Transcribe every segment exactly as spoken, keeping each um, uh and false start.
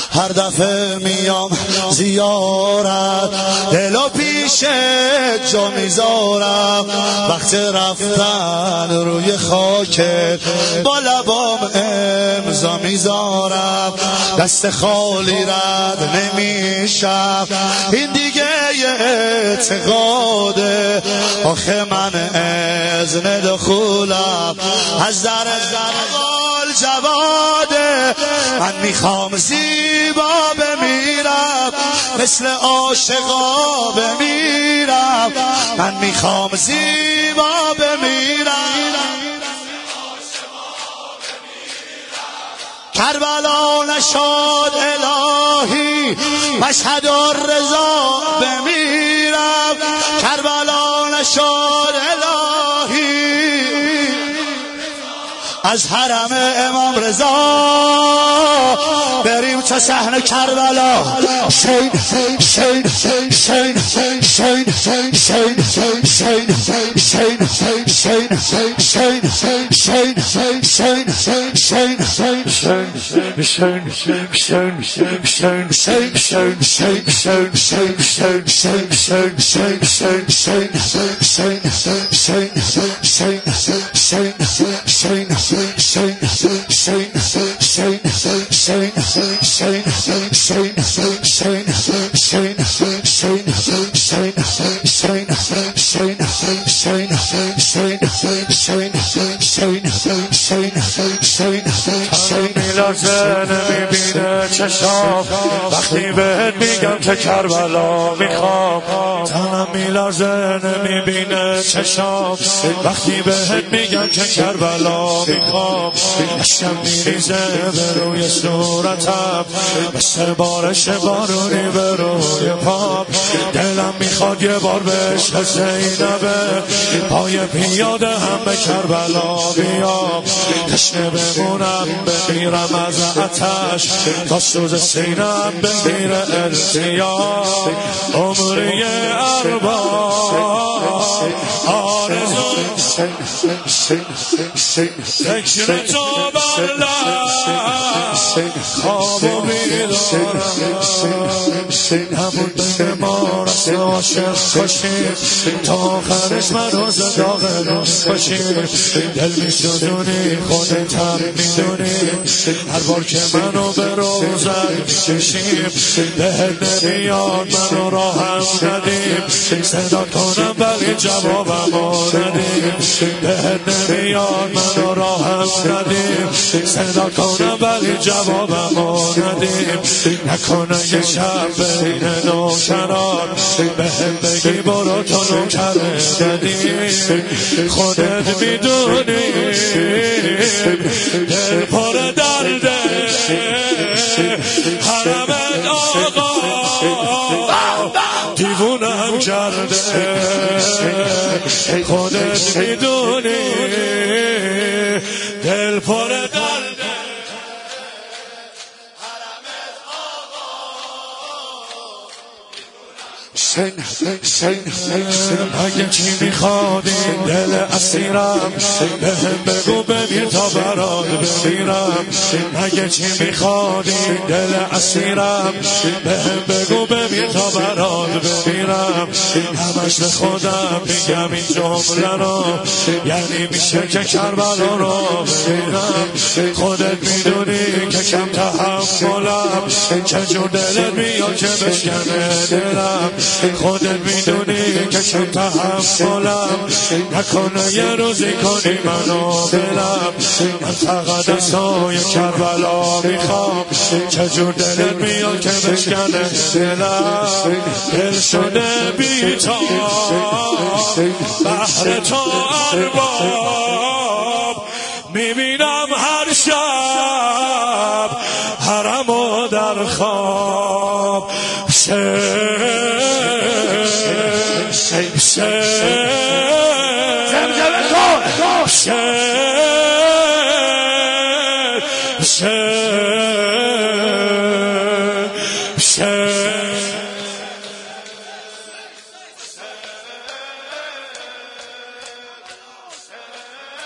هر دفعه میام زیارت دلو پیش جا میذارم، وقت رفتن روی خاکت با لبام امضا میذارم، دست خالی رد نمیشم، این دیگه یه اعتقاده، آخه من اذن دخولم از در زرقال جواده، من میخوام زیبا بمیرم مثل عاشقا بمیرم، من میخوام زیبا بمیرم کربلا نشد الهی مشهد الرضا بمیرم، کربلا نشد الهی از حرم امام رضا بریم تا صحن کربلا، شین شین شین شین شین شین شین شین شین شین شین شین شین شین میلرزه نمیبینه چشام وقتی بهت میگم که کربلا میخوام، تنم میلرزه نمیبینه چشام وقتی بهت میگم که کربلا میخوام، اشکم میریزه به روی صورتم مثل بارش بارونی به روی پام، دلم میخواد یه بار به عشق زینبه پای پیاده هم به کربلا بیام، تشنه بمونم بمیرم از آتش تا سوز سینم بمیره التیام، عمری ارباب آرزو فکر تو بلد خواب و بیدارم، همون بین ما رست عاشق کشیم تا آخرش من روز داغ روز کشیم، دل میسوزونی خودت هم میدونی هر بار که منو به روزت میکشیم، بهت نمیاد منو راهم ندیم، صدا کنم ولی جوابمو ندیم، بهت نمیاد منو راهم ندیم، صدا کنم ولی جوابمو ندیم، نکنه یه شب بین نوکران بهم بگی برو تو نوکره ندیم، خودت میدونی دل پر درده حرمت آقا دیوونم کرده، خودت میدونی دل پر درده شین شین شین اگه چی میخواد این دل اسیرم بهم بگو بمیر تا برات بمیرم، اگه چی میخواد این دل اسیرم بهم بگو بمیر تا برات بمیرم، همش به خودم میگم این جمله رو یعنی میشه که کربلا رو بمیرم، خودت میدونی که کم تحملم چجور دلت میاد که بشکنه دلم، خودت میدونی که کم تحملم نکنه یه روزی کنی منو دلم، من فقط از توی کربلا میخوام چجور دلت میاد که بشکنه دلم، دل شده بیتاب بحر تو ارباب، میبینم هر شب حرمو در خواب، زمزمه کن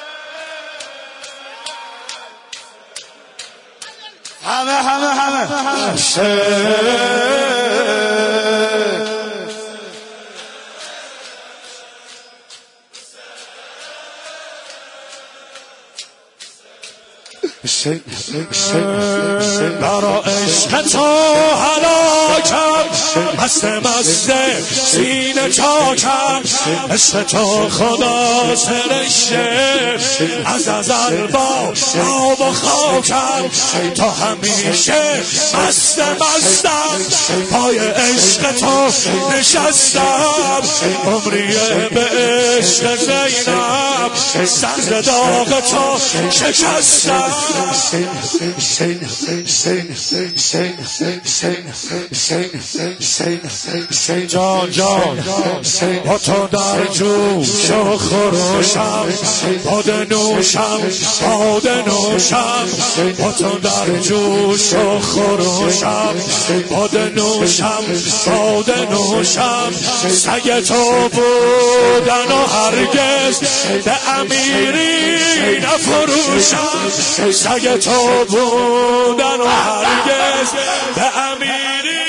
همه همه همه برا عشق تو هلاکم مست مست سینه چاکم عشق تو خدا سرشته از ازل با آب و خاکم تا همیشه مست مستم پای عشق تو نشستم عمریه به عشق زینب سر داغ تو شکستم جان جان با تو در جوش و خروشم باده نوشم باده نوشم با تو در جوش و خروشم باده نوشم باده نوشم سگ تو بودن و هرگز به امیری نفروشم سگ تو بودن و هرگز به امیری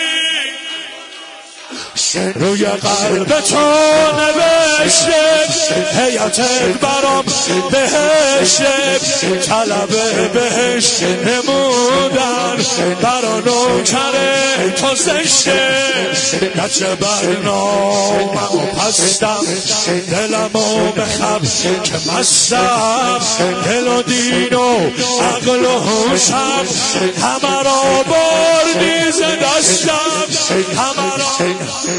روی قلب تو نوشته حیاتت برام بهشته طلب بهشت نمودن برا نوکر تو زشته گچه برنامه و پستم دلمو بخب که مستم دل و دین و عقل و هوشم همه را بردی ز دستم همه را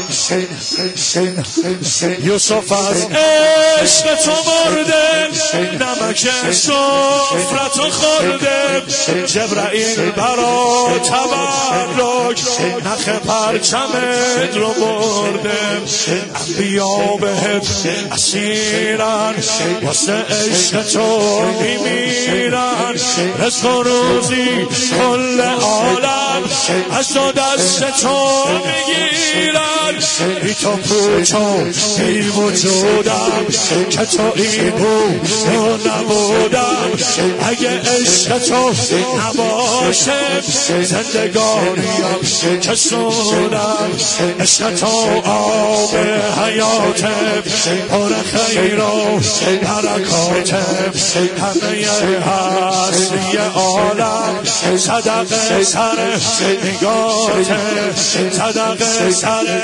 یوسف از عشق تو مرده نمک سفرتو خورده جبرائیل برا تبرک نخ پرچمت رو برده انبیا بهت اسیرن واسه عشق تو میمیرن رزق و روزی کل عالم از تو دست تو میگیرن ای تو پوچو ای وجودم که تو ای بود و نبودم اگه عشق تو نباشه زندگانیم که سودم عشق تو آب حیاتم پر خیر و برکاتم همه هستی عالم صدق سر نگاتم صدق سر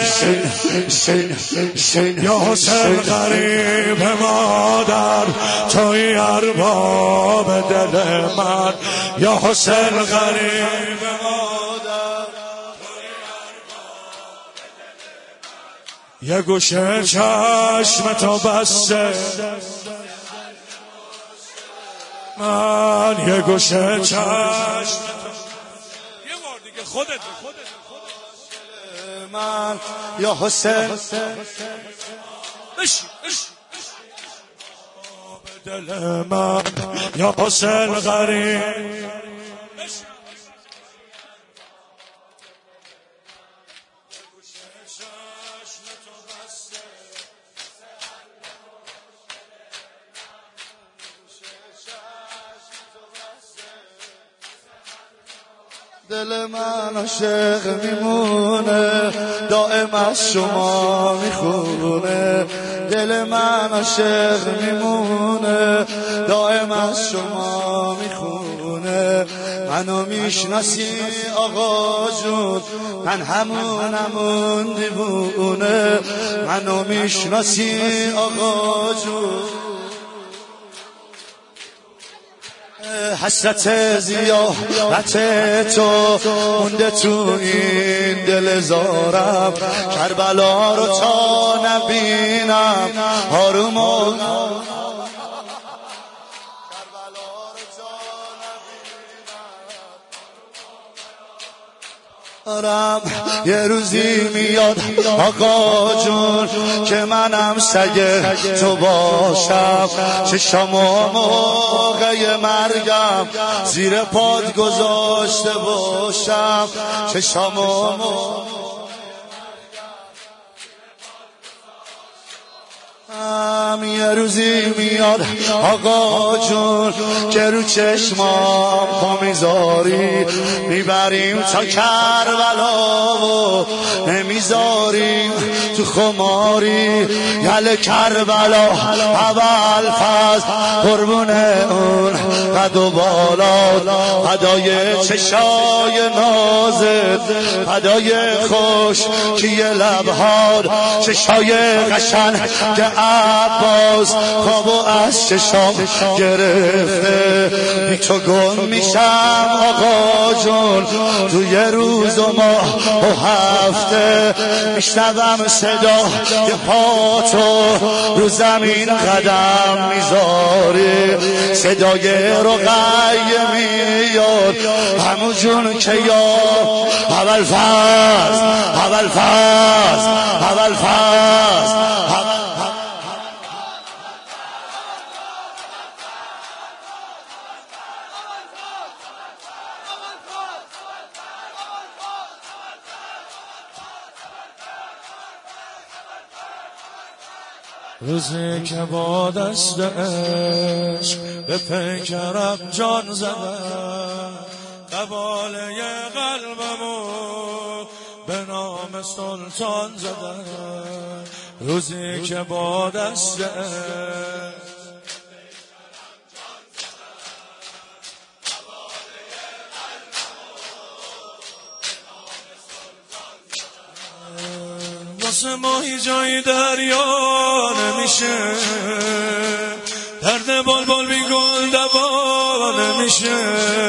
یا حسین غریب مادر توی ارباب دل من یا حسین غریب مادر یه گوشه چشم تو بسته من یه گوشه چشم یه بار دیگه خودت خودت من یا حسین بشی بشی دل من یا حسین غریب دل من عاشق میمونه دائم از شما میخونه دل من عاشق میمونه دائم از شما میخونه منو میشناسی آقا جون من همون همون دیوونه منو میشناسی آقا جون حسرت زیارت تو مونده تو این دل زارم کربلا رو تا نبینم آروم و یه روزی میاد آقا جون که منم سگ تو باشم چشامو موقع مرگم زیر پات گذاشته باشم چشامو موقع میدونم یه روزی میاد آقا جون که رو چشمام پا میذاری، میبریم تا کربلا و نمیذاریم تو خماری. گل کربلا اول فاز قربون اون قد و بالات، قدای چشای نازت، قدای خوش که لبهاد، چشای قشنگ که عباس خوابو از چشام گرفته. بی تو گم میشم آقا جون توی روز و ماه و هفته، میشنوم صدا که پا تو رو زمین قدم میذاری، صدای رقیه میاد همون جون که یاد اول فاز اول فاز اول فاز. روزی که با دست عشق به پیکرم جان زدم، قباله قلبمو به نام سلطان زدم. روزی که با دست عشق واسه ما هیچ جایی دریا نمیشه، درد بال بال بی گل دوا نمیشه،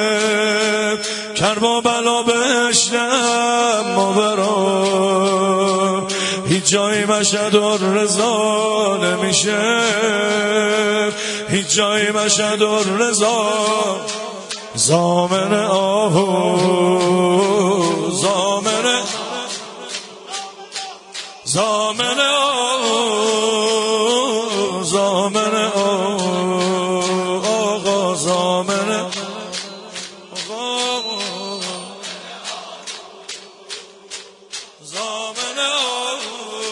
کرب و بلا بشنم ما برام هیچ جایی مشهد و رضا نمیشه، هیچ جایی مشهد و رضا. زامن آهو زامن زامن آه زامن آه آقا زامن آقا زامن آه.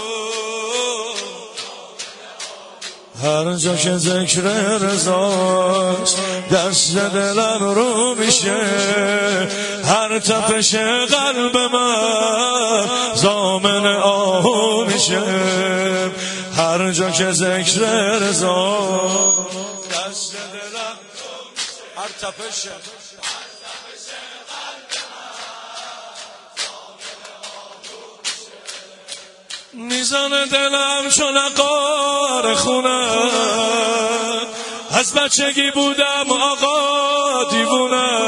هر جا که ذکر رضاست دست دلم رو میشه، هر تپش قلب من زامن آهو میشه. هر جا که ذکر رضا دست دلم هر تپش میزنه دلم چون عقار خونه، از بچگی بودم آقا دیوونه،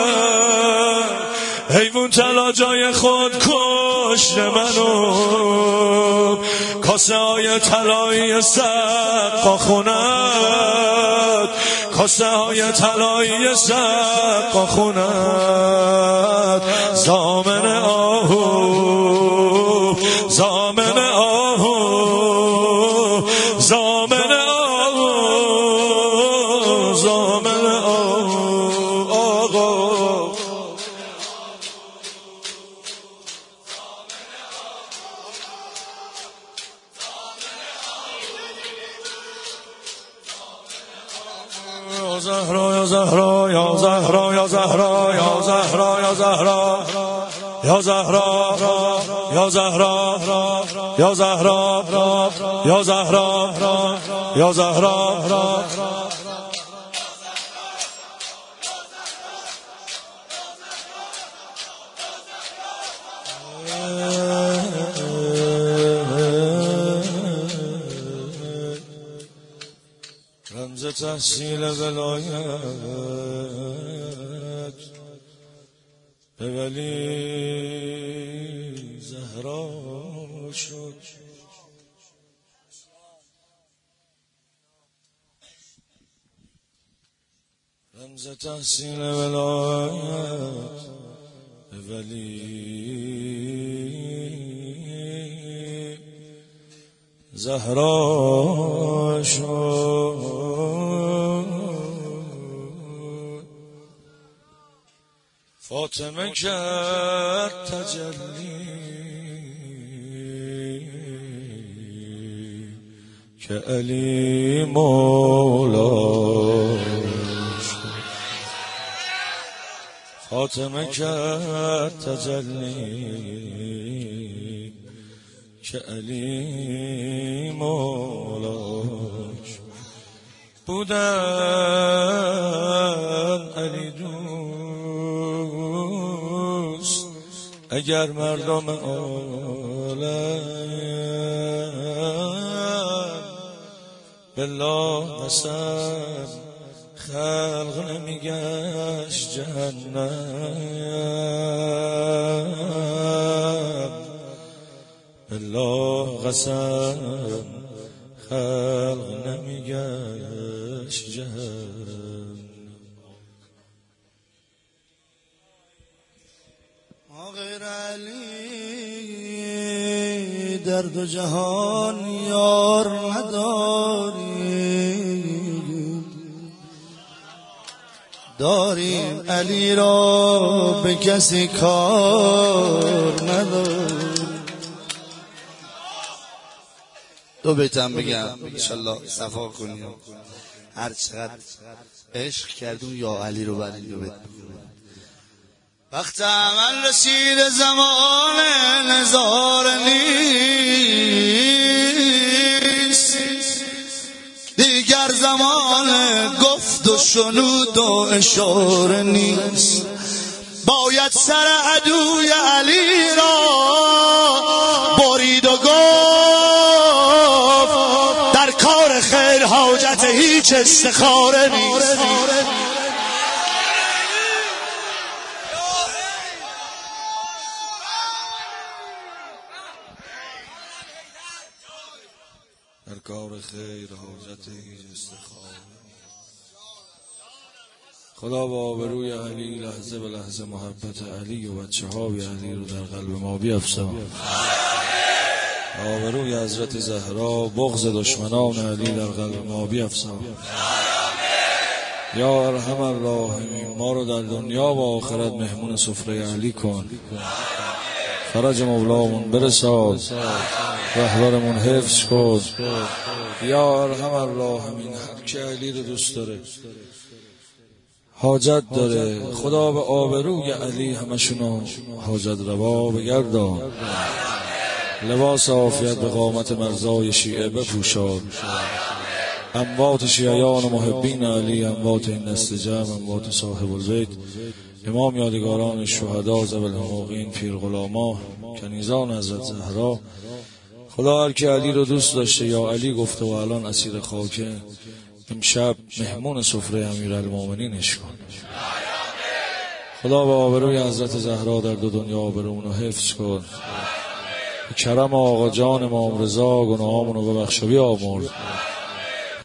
حیوان طلا جای خود کشت منو، کاسه های طلایی سقا خوند، کاسه های طلایی سقا خوند. زامن آهو زامن آهو زامن آهو زامن آهو آقا. یا زهرا یا زهرا یا زهرا یا زهرا یا زهرا یا زهرا یا زهرا یا زهرا یا زهرا یا زهرا یا زهرا. رمز تحصیل ولایت به ولی زهرا شد. رمز تحصیل ولایت به ولی زهرا شد. فاطمه کرد تجلی که علی مولاش فاطمه کرد تجلی که علی مولاش بودن علی دوست اگر مردم عالم بالله قسم خلق نمیگشت جهنم بالله قسم خلق نمیگشت جهنم. غیر علی در دو جهان یار نداریم، داریم علی را به کسی کار نداریم. دو بیتم بگم انشالله صفا کنیم. هر چقدر عشق کردون یا علی رو برین دو بیت. وقت عمل رسید زمان نظاره نیست، دیگر زمان گفت و شنود و اشاره نیست. باید سر عدوی علی را برید و گفت در کار خیر حاجت هیچ استخاره نیست. در کار خیر حاجت هیچ استخاره. خدا با آبروی علی لحظه به لحظه محبت علی و بچه های علی رو در قلب ما بیفزا. آبروی حضرت زهرا بغض دشمنان علی در قلب ما بیفزا. یا ارحم الراحمین، ما رو در دنیا و آخرت مهمون سفره علی کن. فرج مولامون برساد، رهبرمون حفظ کن. یا ارحم الراحمین، هر که علی رو دوست داره حاجت داره، خدا به آبروی علی همشونو حاجت روا بگردان. لباس عافیت به قامت مرزای شیعه بپوشان. اموات شیعیان و محبین علی، اموات این دست جمع، اموات صاحب البیت، امام یادگاران شهدا، ذوی الحقوقین، پیر غلاما، کنیزان حضرت زهرا. خدا هر که علی رو دوست داشته یا علی گفته و الان اسیر خاکه، امشب مهمون سفره امیرالمومنینش کن. خدا به آبروی حضرت زهرا در دو دنیا آبرومون رو حفظ کن. کرم آقا جان امام رضا گناهامون رو ببخش و بیامرز.